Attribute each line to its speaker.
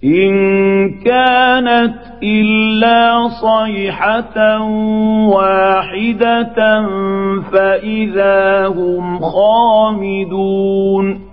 Speaker 1: إن كانت إلا صيحة واحدة فإذا هم خامدون